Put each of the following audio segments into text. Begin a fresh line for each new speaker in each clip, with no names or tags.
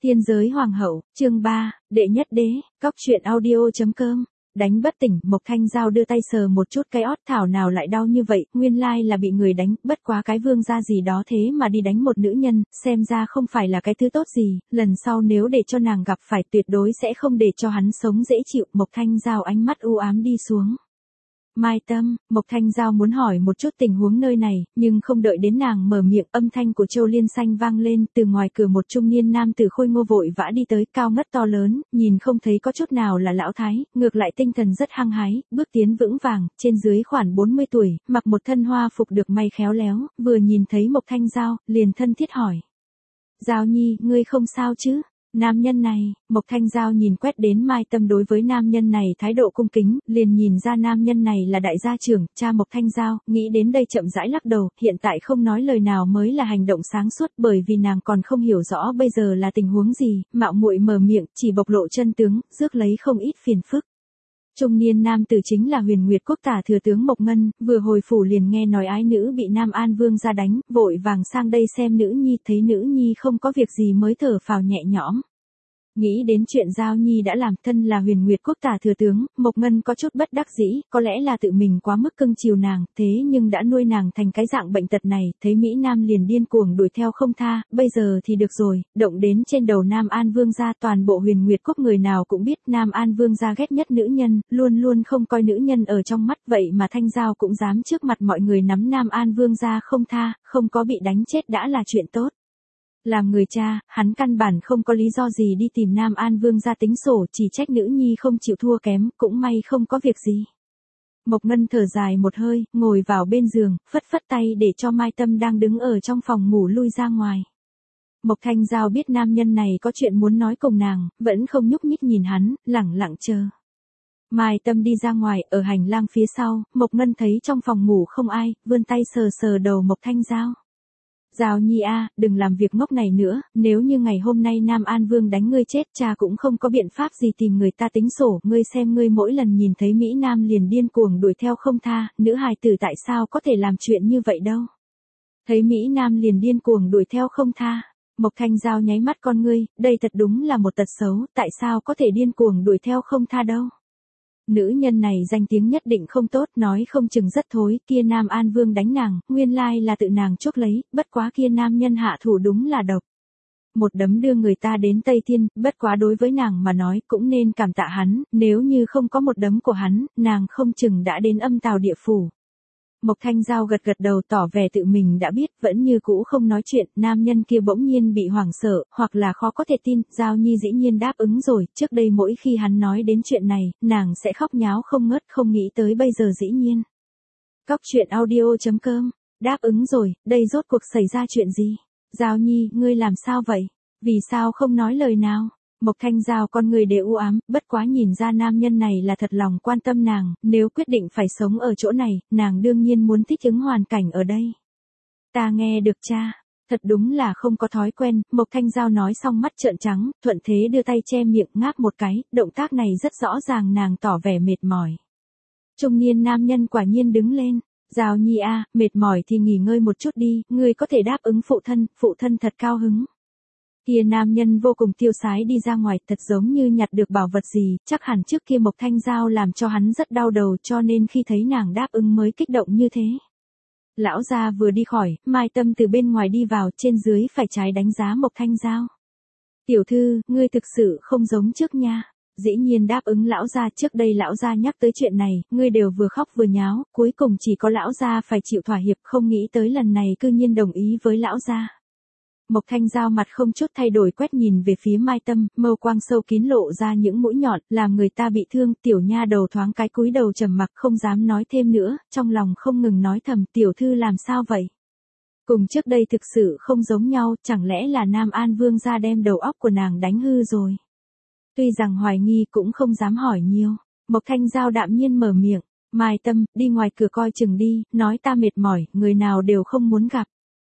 Tiên giới hoàng hậu, chương 3, đệ nhất đế, cóc truyện audio.com. Đánh bất tỉnh, Mộc Thanh Giao đưa tay sờ một chút cái ót, thảo nào lại đau như vậy, nguyên lai là bị người đánh, bất quá cái vương gia gì đó thế mà đi đánh một nữ nhân, xem ra không phải là cái thứ tốt gì, lần sau nếu để cho nàng gặp phải tuyệt đối sẽ không để cho hắn sống dễ chịu. Mộc Thanh Giao ánh mắt u ám đi xuống. Mai Tâm, Mộc Thanh Giao muốn hỏi một chút tình huống nơi này, nhưng không đợi đến nàng mở miệng, âm thanh của Châu Liên Xanh vang lên, từ ngoài cửa một trung niên nam tử khôi ngô vội vã đi tới, cao ngất to lớn, nhìn không thấy có chút nào là lão thái, ngược lại tinh thần rất hăng hái, bước tiến vững vàng, trên dưới khoảng 40 tuổi, mặc một thân hoa phục được may khéo léo, vừa nhìn thấy Mộc Thanh Giao, liền thân thiết hỏi. Giao Nhi, ngươi không sao chứ? Nam nhân này, Mộc Thanh Giao nhìn quét đến Mai Tâm đối với nam nhân này thái độ cung kính, liền nhìn ra nam nhân này là đại gia trưởng, cha Mộc Thanh Giao, nghĩ đến đây chậm rãi lắc đầu, hiện tại không nói lời nào mới là hành động sáng suốt, bởi vì nàng còn không hiểu rõ bây giờ là tình huống gì, mạo muội mở miệng, chỉ bộc lộ chân tướng, rước lấy không ít phiền phức. Trung niên nam tử chính là Huyền Nguyệt Quốc tả thừa tướng Mộc Ngân, vừa hồi phủ liền nghe nói ái nữ bị Nam An Vương ra đánh, vội vàng sang đây xem nữ nhi, thấy nữ nhi không có việc gì mới thở phào nhẹ nhõm. Nghĩ đến chuyện Giao Nhi đã làm, thân là Huyền Nguyệt Quốc tả thừa tướng, Mộc Ngân có chút bất đắc dĩ, có lẽ là tự mình quá mức cưng chiều nàng, thế nhưng đã nuôi nàng thành cái dạng bệnh tật này, thấy Mỹ Nam liền điên cuồng đuổi theo không tha, bây giờ thì được rồi, động đến trên đầu Nam An Vương gia, toàn bộ Huyền Nguyệt Quốc người nào cũng biết Nam An Vương gia ghét nhất nữ nhân, luôn luôn không coi nữ nhân ở trong mắt, vậy mà Thanh Giao cũng dám trước mặt mọi người nắm Nam An Vương gia không tha, không có bị đánh chết đã là chuyện tốt. Làm người cha, hắn căn bản không có lý do gì đi tìm Nam An Vương ra tính sổ, chỉ trách nữ nhi không chịu thua kém, cũng may không có việc gì. Mộc Ngân thở dài một hơi, ngồi vào bên giường, phất phất tay để cho Mai Tâm đang đứng ở trong phòng ngủ lui ra ngoài. Mộc Thanh Giao biết nam nhân này có chuyện muốn nói cùng nàng, vẫn không nhúc nhích nhìn hắn, lẳng lặng chờ. Mai Tâm đi ra ngoài, ở hành lang phía sau, Mộc Ngân thấy trong phòng ngủ không ai, vươn tay sờ sờ đầu Mộc Thanh Giao. Giao Nhi a, đừng làm việc ngốc này nữa, nếu như ngày hôm nay Nam An Vương đánh ngươi chết, cha cũng không có biện pháp gì tìm người ta tính sổ, ngươi xem ngươi mỗi lần nhìn thấy Mỹ Nam liền điên cuồng đuổi theo không tha, nữ hài tử tại sao có thể làm chuyện như vậy đâu. Thấy Mỹ Nam liền điên cuồng đuổi theo không tha, Mộc Thanh Giao nháy mắt con ngươi, đây thật đúng là một tật xấu, tại sao có thể điên cuồng đuổi theo không tha đâu. Nữ nhân này danh tiếng nhất định không tốt, nói không chừng rất thối, kia Nam An Vương đánh nàng, nguyên lai là tự nàng chuốc lấy, bất quá kia nam nhân hạ thủ đúng là độc. Một đấm đưa người ta đến Tây Thiên, bất quá đối với nàng mà nói cũng nên cảm tạ hắn, nếu như không có một đấm của hắn, nàng không chừng đã đến âm tào địa phủ. Mộc Thanh Giao gật gật đầu tỏ vẻ tự mình đã biết, vẫn như cũ không nói chuyện, nam nhân kia bỗng nhiên bị hoảng sợ, hoặc là khó có thể tin, Giao Nhi dĩ nhiên đáp ứng rồi, trước đây mỗi khi hắn nói đến chuyện này, nàng sẽ khóc nháo không ngớt, không nghĩ tới bây giờ dĩ nhiên. Cóc truyện audio.com, đáp ứng rồi, đây rốt cuộc xảy ra chuyện gì? Giao Nhi, ngươi làm sao vậy? Vì sao không nói lời nào? Mộc Thanh Giao con người đều u ám, bất quá nhìn ra nam nhân này là thật lòng quan tâm nàng, nếu quyết định phải sống ở chỗ này, nàng đương nhiên muốn thích ứng hoàn cảnh ở đây. Ta nghe được cha, thật đúng là không có thói quen, Mộc Thanh Giao nói xong mắt trợn trắng, thuận thế đưa tay che miệng ngáp một cái, động tác này rất rõ ràng nàng tỏ vẻ mệt mỏi. Trung niên nam nhân quả nhiên đứng lên, Giao Nhi a, mệt mỏi thì nghỉ ngơi một chút đi, ngươi có thể đáp ứng phụ thân thật cao hứng. Kia nam nhân vô cùng tiêu sái đi ra ngoài, thật giống như nhặt được bảo vật gì, chắc hẳn trước kia Mộc Thanh Giao làm cho hắn rất đau đầu, cho nên khi thấy nàng đáp ứng mới kích động như thế. Lão gia vừa đi khỏi, Mai Tâm từ bên ngoài đi vào, trên dưới phải trái đánh giá Mộc Thanh Giao. Tiểu thư, ngươi thực sự không giống trước nha. Dĩ nhiên đáp ứng lão gia, trước đây lão gia nhắc tới chuyện này, ngươi đều vừa khóc vừa nháo, cuối cùng chỉ có lão gia phải chịu thỏa hiệp, không nghĩ tới lần này cư nhiên đồng ý với lão gia. Mộc Thanh Giao mặt không chút thay đổi quét nhìn về phía Mai Tâm, mâu quang sâu kín lộ ra những mũi nhọn, làm người ta bị thương, tiểu nha đầu thoáng cái cúi đầu trầm mặc không dám nói thêm nữa, trong lòng không ngừng nói thầm, tiểu thư làm sao vậy? Cùng trước đây thực sự không giống nhau, chẳng lẽ là Nam An Vương gia đem đầu óc của nàng đánh hư rồi? Tuy rằng hoài nghi cũng không dám hỏi nhiều, Mộc Thanh Giao đạm nhiên mở miệng, Mai Tâm, đi ngoài cửa coi chừng đi, nói ta mệt mỏi, người nào đều không muốn gặp.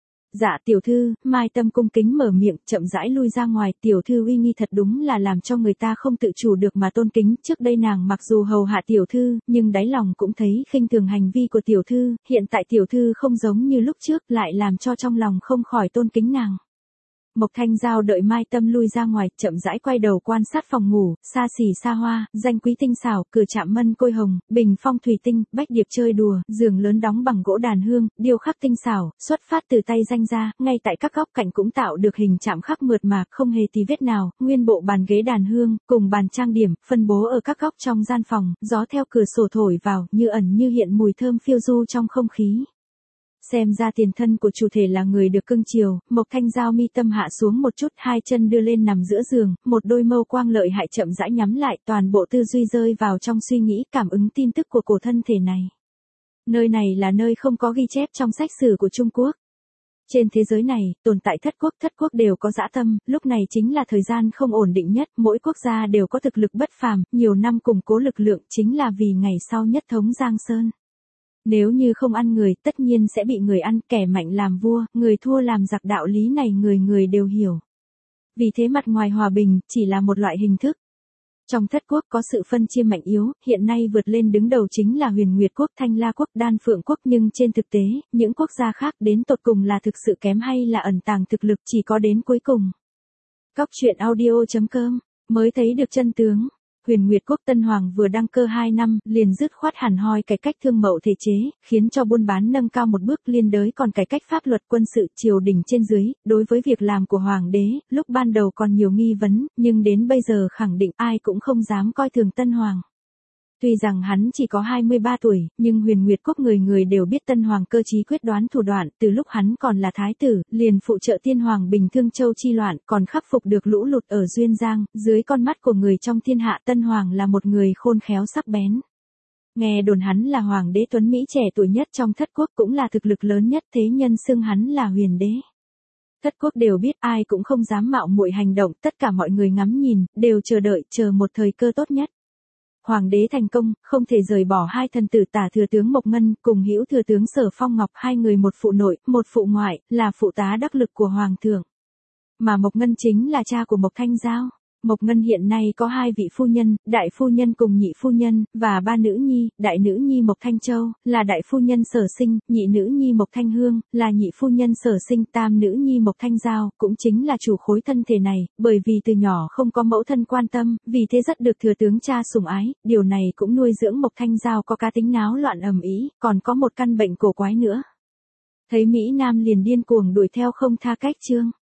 Dạ tiểu thư, Mai Tâm cung kính mở miệng, chậm rãi lui ra ngoài, tiểu thư uy nghi thật đúng là làm cho người ta không tự chủ được mà tôn kính, trước đây nàng mặc dù hầu hạ tiểu thư, nhưng đáy lòng cũng thấy khinh thường hành vi của tiểu thư, hiện tại tiểu thư không giống như lúc trước, lại làm cho trong lòng không khỏi tôn kính nàng. Mộc Thanh Giao đợi Mai Tâm lui ra ngoài, chậm rãi quay đầu quan sát phòng ngủ, xa xỉ xa hoa, danh quý tinh xảo, cửa chạm mân côi hồng, bình phong thủy tinh, bách điệp chơi đùa, giường lớn đóng bằng gỗ đàn hương, điêu khắc tinh xảo, xuất phát từ tay danh gia, ngay tại các góc cạnh cũng tạo được hình chạm khắc mượt mà, không hề tí vết nào, nguyên bộ bàn ghế đàn hương, cùng bàn trang điểm, phân bố ở các góc trong gian phòng, gió theo cửa sổ thổi vào, như ẩn như hiện mùi thơm phiêu du trong không khí. Xem ra tiền thân của chủ thể là người được cưng chiều, Mộc Thanh Giao mi tâm hạ xuống một chút, hai chân đưa lên nằm giữa giường, một đôi mâu quang lợi hại chậm rãi nhắm lại, toàn bộ tư duy rơi vào trong suy nghĩ, cảm ứng tin tức của cổ thân thể này. Nơi này là nơi không có ghi chép trong sách sử của Trung Quốc. Trên thế giới này, tồn tại thất quốc đều có dã tâm, lúc này chính là thời gian không ổn định nhất, mỗi quốc gia đều có thực lực bất phàm, nhiều năm củng cố lực lượng chính là vì ngày sau nhất thống Giang Sơn. Nếu như không ăn người, tất nhiên sẽ bị người ăn, kẻ mạnh làm vua, người thua làm giặc, đạo lý này người người đều hiểu. Vì thế mặt ngoài hòa bình, chỉ là một loại hình thức. Trong thất quốc có sự phân chia mạnh yếu, hiện nay vượt lên đứng đầu chính là Huyền Nguyệt quốc, Thanh La quốc, Đan Phượng quốc, nhưng trên thực tế, những quốc gia khác đến tột cùng là thực sự kém hay là ẩn tàng thực lực chỉ có đến cuối cùng. Cóc truyện audio.com, mới thấy được chân tướng. Huyền Nguyệt quốc Tân Hoàng vừa đăng cơ 2 năm, liền dứt khoát hẳn hoi cải cách thương mậu thể chế, khiến cho buôn bán nâng cao một bước, liên đới còn cải cách pháp luật quân sự, triều đình trên dưới, đối với việc làm của hoàng đế, lúc ban đầu còn nhiều nghi vấn, nhưng đến bây giờ khẳng định ai cũng không dám coi thường Tân Hoàng. Tuy rằng hắn chỉ có 23 tuổi, nhưng Huyền Nguyệt quốc người người đều biết Tân Hoàng cơ trí quyết đoán thủ đoạn, từ lúc hắn còn là thái tử, liền phụ trợ Tiên Hoàng bình Thương Châu chi loạn, còn khắc phục được lũ lụt ở Duyên Giang, dưới con mắt của người trong thiên hạ, Tân Hoàng là một người khôn khéo sắc bén. Nghe đồn hắn là hoàng đế tuấn Mỹ trẻ tuổi nhất trong thất quốc, cũng là thực lực lớn nhất, thế nhân xưng hắn là huyền đế. Thất quốc đều biết, ai cũng không dám mạo muội hành động, tất cả mọi người ngắm nhìn, đều chờ đợi, chờ một thời cơ tốt nhất. Hoàng đế thành công, không thể rời bỏ hai thần tử Tả thừa tướng Mộc Ngân cùng Hữu thừa tướng Sở Phong Ngọc, hai người một phụ nội, một phụ ngoại, là phụ tá đắc lực của hoàng thượng. Mà Mộc Ngân chính là cha của Mộc Thanh Giao. Mộc Ngân hiện nay có 2 vị phu nhân, đại phu nhân cùng nhị phu nhân, và 3 nữ nhi, đại nữ nhi Mộc Thanh Châu, là đại phu nhân Sở Sinh, nhị nữ nhi Mộc Thanh Hương, là nhị phu nhân Sở Sinh, tam nữ nhi Mộc Thanh Giao, cũng chính là chủ khối thân thể này, bởi vì từ nhỏ không có mẫu thân quan tâm, vì thế rất được thừa tướng cha sủng ái, điều này cũng nuôi dưỡng Mộc Thanh Giao có cá tính náo loạn ầm ĩ, còn có một căn bệnh cổ quái nữa. Thấy Mỹ Nam liền điên cuồng đuổi theo không tha. Cách chương